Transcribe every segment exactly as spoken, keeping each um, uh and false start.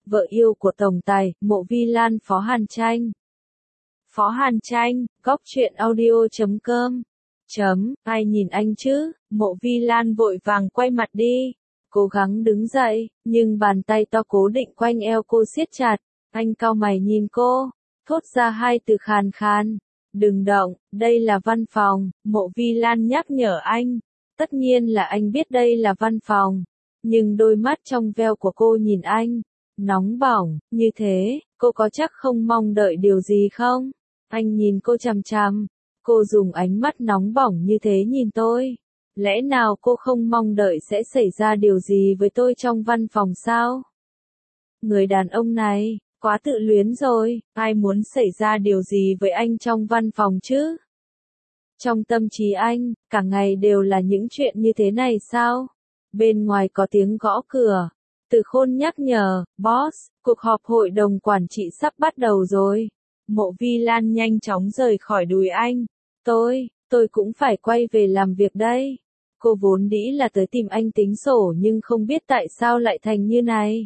vợ yêu của tổng tài, Mộ Vi Lan Phó Hàn Tranh. Phó Hàn Tranh, góc truyện audio chấm com. Chấm, ai nhìn anh chứ, Mộ Vi Lan vội vàng quay mặt đi, cố gắng đứng dậy, nhưng bàn tay to cố định quanh eo cô siết chặt, anh cau mày nhìn cô, thốt ra hai từ khàn khàn. Đừng động, đây là văn phòng, Mộ Vi Lan nhắc nhở anh. Tất nhiên là anh biết đây là văn phòng, nhưng đôi mắt trong veo của cô nhìn anh, nóng bỏng, như thế, cô có chắc không mong đợi điều gì không? Anh nhìn cô chằm chằm, cô dùng ánh mắt nóng bỏng như thế nhìn tôi. Lẽ nào cô không mong đợi sẽ xảy ra điều gì với tôi trong văn phòng sao? Người đàn ông này, quá tự luyến rồi, ai muốn xảy ra điều gì với anh trong văn phòng chứ? Trong tâm trí anh, cả ngày đều là những chuyện như thế này sao? Bên ngoài có tiếng gõ cửa. Từ Khôn nhắc nhở, boss, cuộc họp hội đồng quản trị sắp bắt đầu rồi. Mộ Vi Lan nhanh chóng rời khỏi đùi anh. Tôi, tôi cũng phải quay về làm việc đây. Cô vốn dĩ là tới tìm anh tính sổ nhưng không biết tại sao lại thành như này.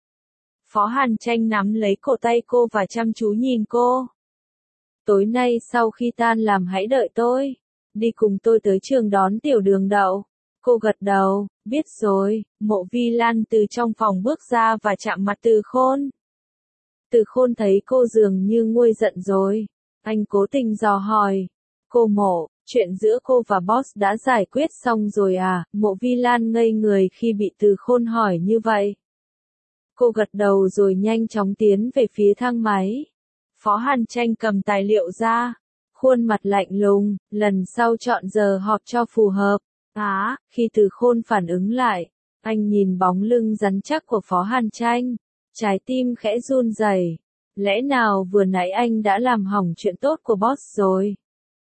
Phó Hàn Tranh nắm lấy cổ tay cô và chăm chú nhìn cô. Tối nay sau khi tan làm hãy đợi tôi. Đi cùng tôi tới trường đón Tiểu Đường Đậu. Cô gật đầu, biết rồi. Mộ Vi Lan từ trong phòng bước ra và chạm mặt Từ Khôn. Từ Khôn thấy cô dường như nguôi giận rồi. Anh cố tình dò hỏi. Cô Mộ, chuyện giữa cô và boss đã giải quyết xong rồi à? Mộ Vi Lan ngây người khi bị Từ Khôn hỏi như vậy. Cô gật đầu rồi nhanh chóng tiến về phía thang máy. Phó Hàn Tranh cầm tài liệu ra. Khuôn mặt lạnh lùng, lần sau chọn giờ họp cho phù hợp. Á, khi Từ Khôn phản ứng lại, anh nhìn bóng lưng rắn chắc của Phó Hàn Tranh. Trái tim khẽ run rẩy. Lẽ nào vừa nãy anh đã làm hỏng chuyện tốt của boss rồi?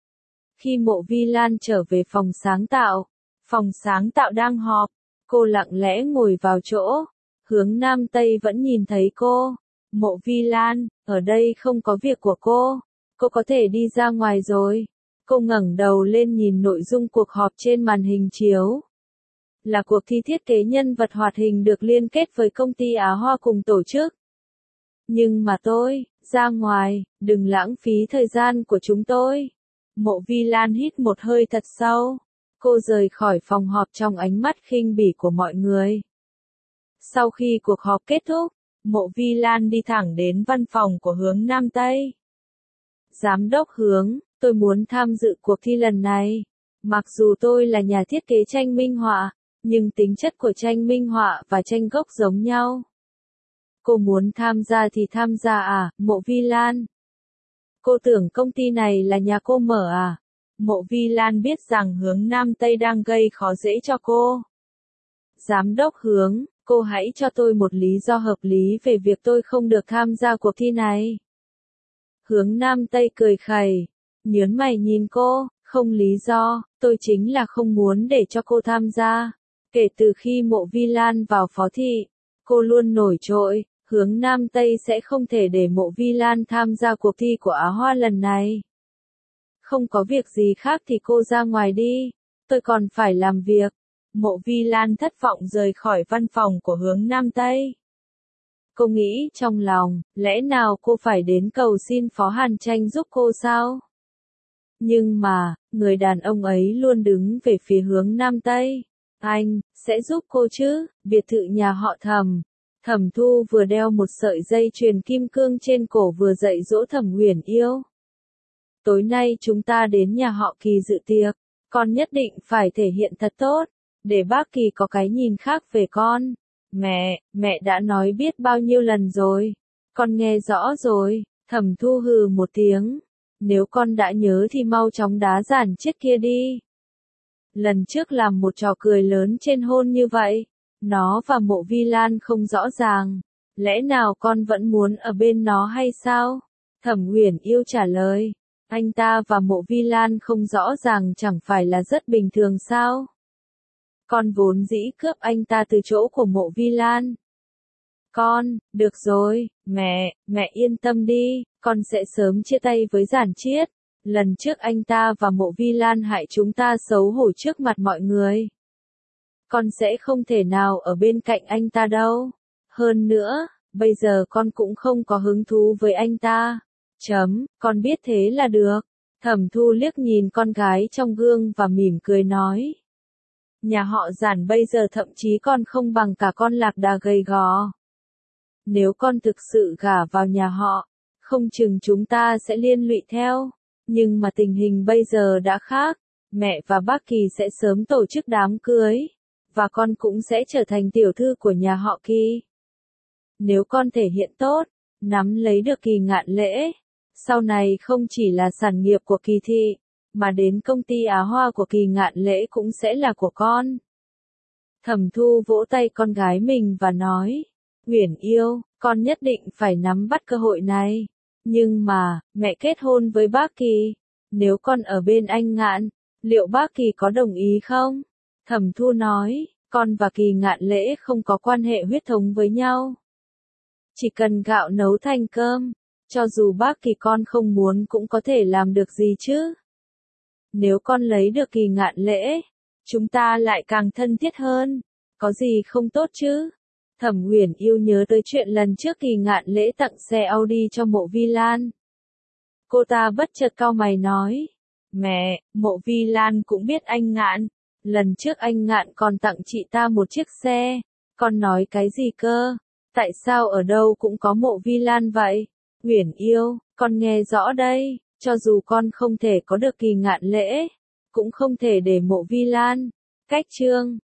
Khi Mộ Vi Lan trở về phòng sáng tạo, phòng sáng tạo đang họp, cô lặng lẽ ngồi vào chỗ, hướng Nam Tây vẫn nhìn thấy cô. Mộ Vi Lan, ở đây không có việc của cô, cô có thể đi ra ngoài rồi. Cô ngẩng đầu lên nhìn nội dung cuộc họp trên màn hình chiếu. Là cuộc thi thiết kế nhân vật hoạt hình được liên kết với công ty Á Hoa cùng tổ chức. Nhưng mà tôi, ra ngoài, đừng lãng phí thời gian của chúng tôi. Mộ Vi Lan hít một hơi thật sâu. Cô rời khỏi phòng họp trong ánh mắt khinh bỉ của mọi người. Sau khi cuộc họp kết thúc, Mộ Vi Lan đi thẳng đến văn phòng của Hướng Nam Tây. Giám đốc Hướng, tôi muốn tham dự cuộc thi lần này. Mặc dù tôi là nhà thiết kế tranh minh họa, nhưng tính chất của tranh minh họa và tranh gốc giống nhau. Cô muốn tham gia thì tham gia à, Mộ Vi Lan? Cô tưởng công ty này là nhà cô mở à? Mộ Vi Lan biết rằng Hướng Nam Tây đang gây khó dễ cho cô. Giám đốc Hướng, cô hãy cho tôi một lý do hợp lý về việc tôi không được tham gia cuộc thi này. Hướng Nam Tây cười khẩy, nhớn mày nhìn cô, không lý do, tôi chính là không muốn để cho cô tham gia. Kể từ khi Mộ Vi Lan vào phó thị, cô luôn nổi trội, Hướng Nam Tây sẽ không thể để Mộ Vi Lan tham gia cuộc thi của Á Hoa lần này. Không có việc gì khác thì cô ra ngoài đi, tôi còn phải làm việc. Mộ Vi Lan thất vọng rời khỏi văn phòng của Hướng Nam Tây. Cô nghĩ trong lòng, lẽ nào cô phải đến cầu xin Phó Hàn Tranh giúp cô sao? Nhưng mà, người đàn ông ấy luôn đứng về phía Hướng Nam Tây. Anh, sẽ giúp cô chứ? Biệt thự nhà họ Thẩm. Thẩm Thu vừa đeo một sợi dây chuyền kim cương trên cổ vừa dạy dỗ Thẩm Uyển Yêu. Tối nay chúng ta đến nhà họ Kỳ dự tiệc, con nhất định phải thể hiện thật tốt, để bác Kỳ có cái nhìn khác về con. Mẹ, mẹ đã nói biết bao nhiêu lần rồi, con nghe rõ rồi. Thẩm Thu hừ một tiếng. Nếu con đã nhớ thì mau chóng đá giản chiếc kia đi. Lần trước làm một trò cười lớn trên hôn như vậy, nó và Mộ Vi Lan không rõ ràng. Lẽ nào con vẫn muốn ở bên nó hay sao? Thẩm Uyển Yêu trả lời. Anh ta và Mộ Vi Lan không rõ ràng chẳng phải là rất bình thường sao? Con vốn dĩ cướp anh ta từ chỗ của Mộ Vi Lan. Con, được rồi, mẹ, mẹ yên tâm đi, con sẽ sớm chia tay với Giản Chiết. Lần trước anh ta và Mộ Vi Lan hại chúng ta xấu hổ trước mặt mọi người. Con sẽ không thể nào ở bên cạnh anh ta đâu. Hơn nữa, bây giờ con cũng không có hứng thú với anh ta. Chấm, con biết thế là được. Thẩm Thu liếc nhìn con gái trong gương và mỉm cười nói. Nhà họ Giản bây giờ thậm chí còn không bằng cả con lạc đà gầy gò. Nếu con thực sự gả vào nhà họ, không chừng chúng ta sẽ liên lụy theo. Nhưng mà tình hình bây giờ đã khác, mẹ và bác Kỳ sẽ sớm tổ chức đám cưới, và con cũng sẽ trở thành tiểu thư của nhà họ Kỳ. Nếu con thể hiện tốt, nắm lấy được Kỳ Ngạn Lễ, sau này không chỉ là sản nghiệp của Kỳ thị, mà đến công ty Á Hoa của Kỳ Ngạn Lễ cũng sẽ là của con. Thẩm Thu vỗ tay con gái mình và nói, Uyển yêu, con nhất định phải nắm bắt cơ hội này. Nhưng mà, mẹ kết hôn với bác Kỳ, nếu con ở bên anh Ngạn, liệu bác Kỳ có đồng ý không? Thẩm Thu nói, con và Kỳ Ngạn Lễ không có quan hệ huyết thống với nhau. Chỉ cần gạo nấu thành cơm, cho dù bác Kỳ con không muốn cũng có thể làm được gì chứ. Nếu con lấy được Kỳ Ngạn Lễ, chúng ta lại càng thân thiết hơn, có gì không tốt chứ? Thẩm Uyển yêu nhớ tới chuyện lần trước Kỳ Ngạn Lễ tặng xe Audi cho Mộ Vi Lan. Cô ta bất chợt cau mày nói, mẹ, Mộ Vi Lan cũng biết anh Ngạn, lần trước anh Ngạn còn tặng chị ta một chiếc xe, con nói cái gì cơ? Tại sao ở đâu cũng có Mộ Vi Lan vậy? Uyển yêu, con nghe rõ đây, cho dù con không thể có được Kỳ Ngạn Lễ, cũng không thể để Mộ Vi Lan cách chương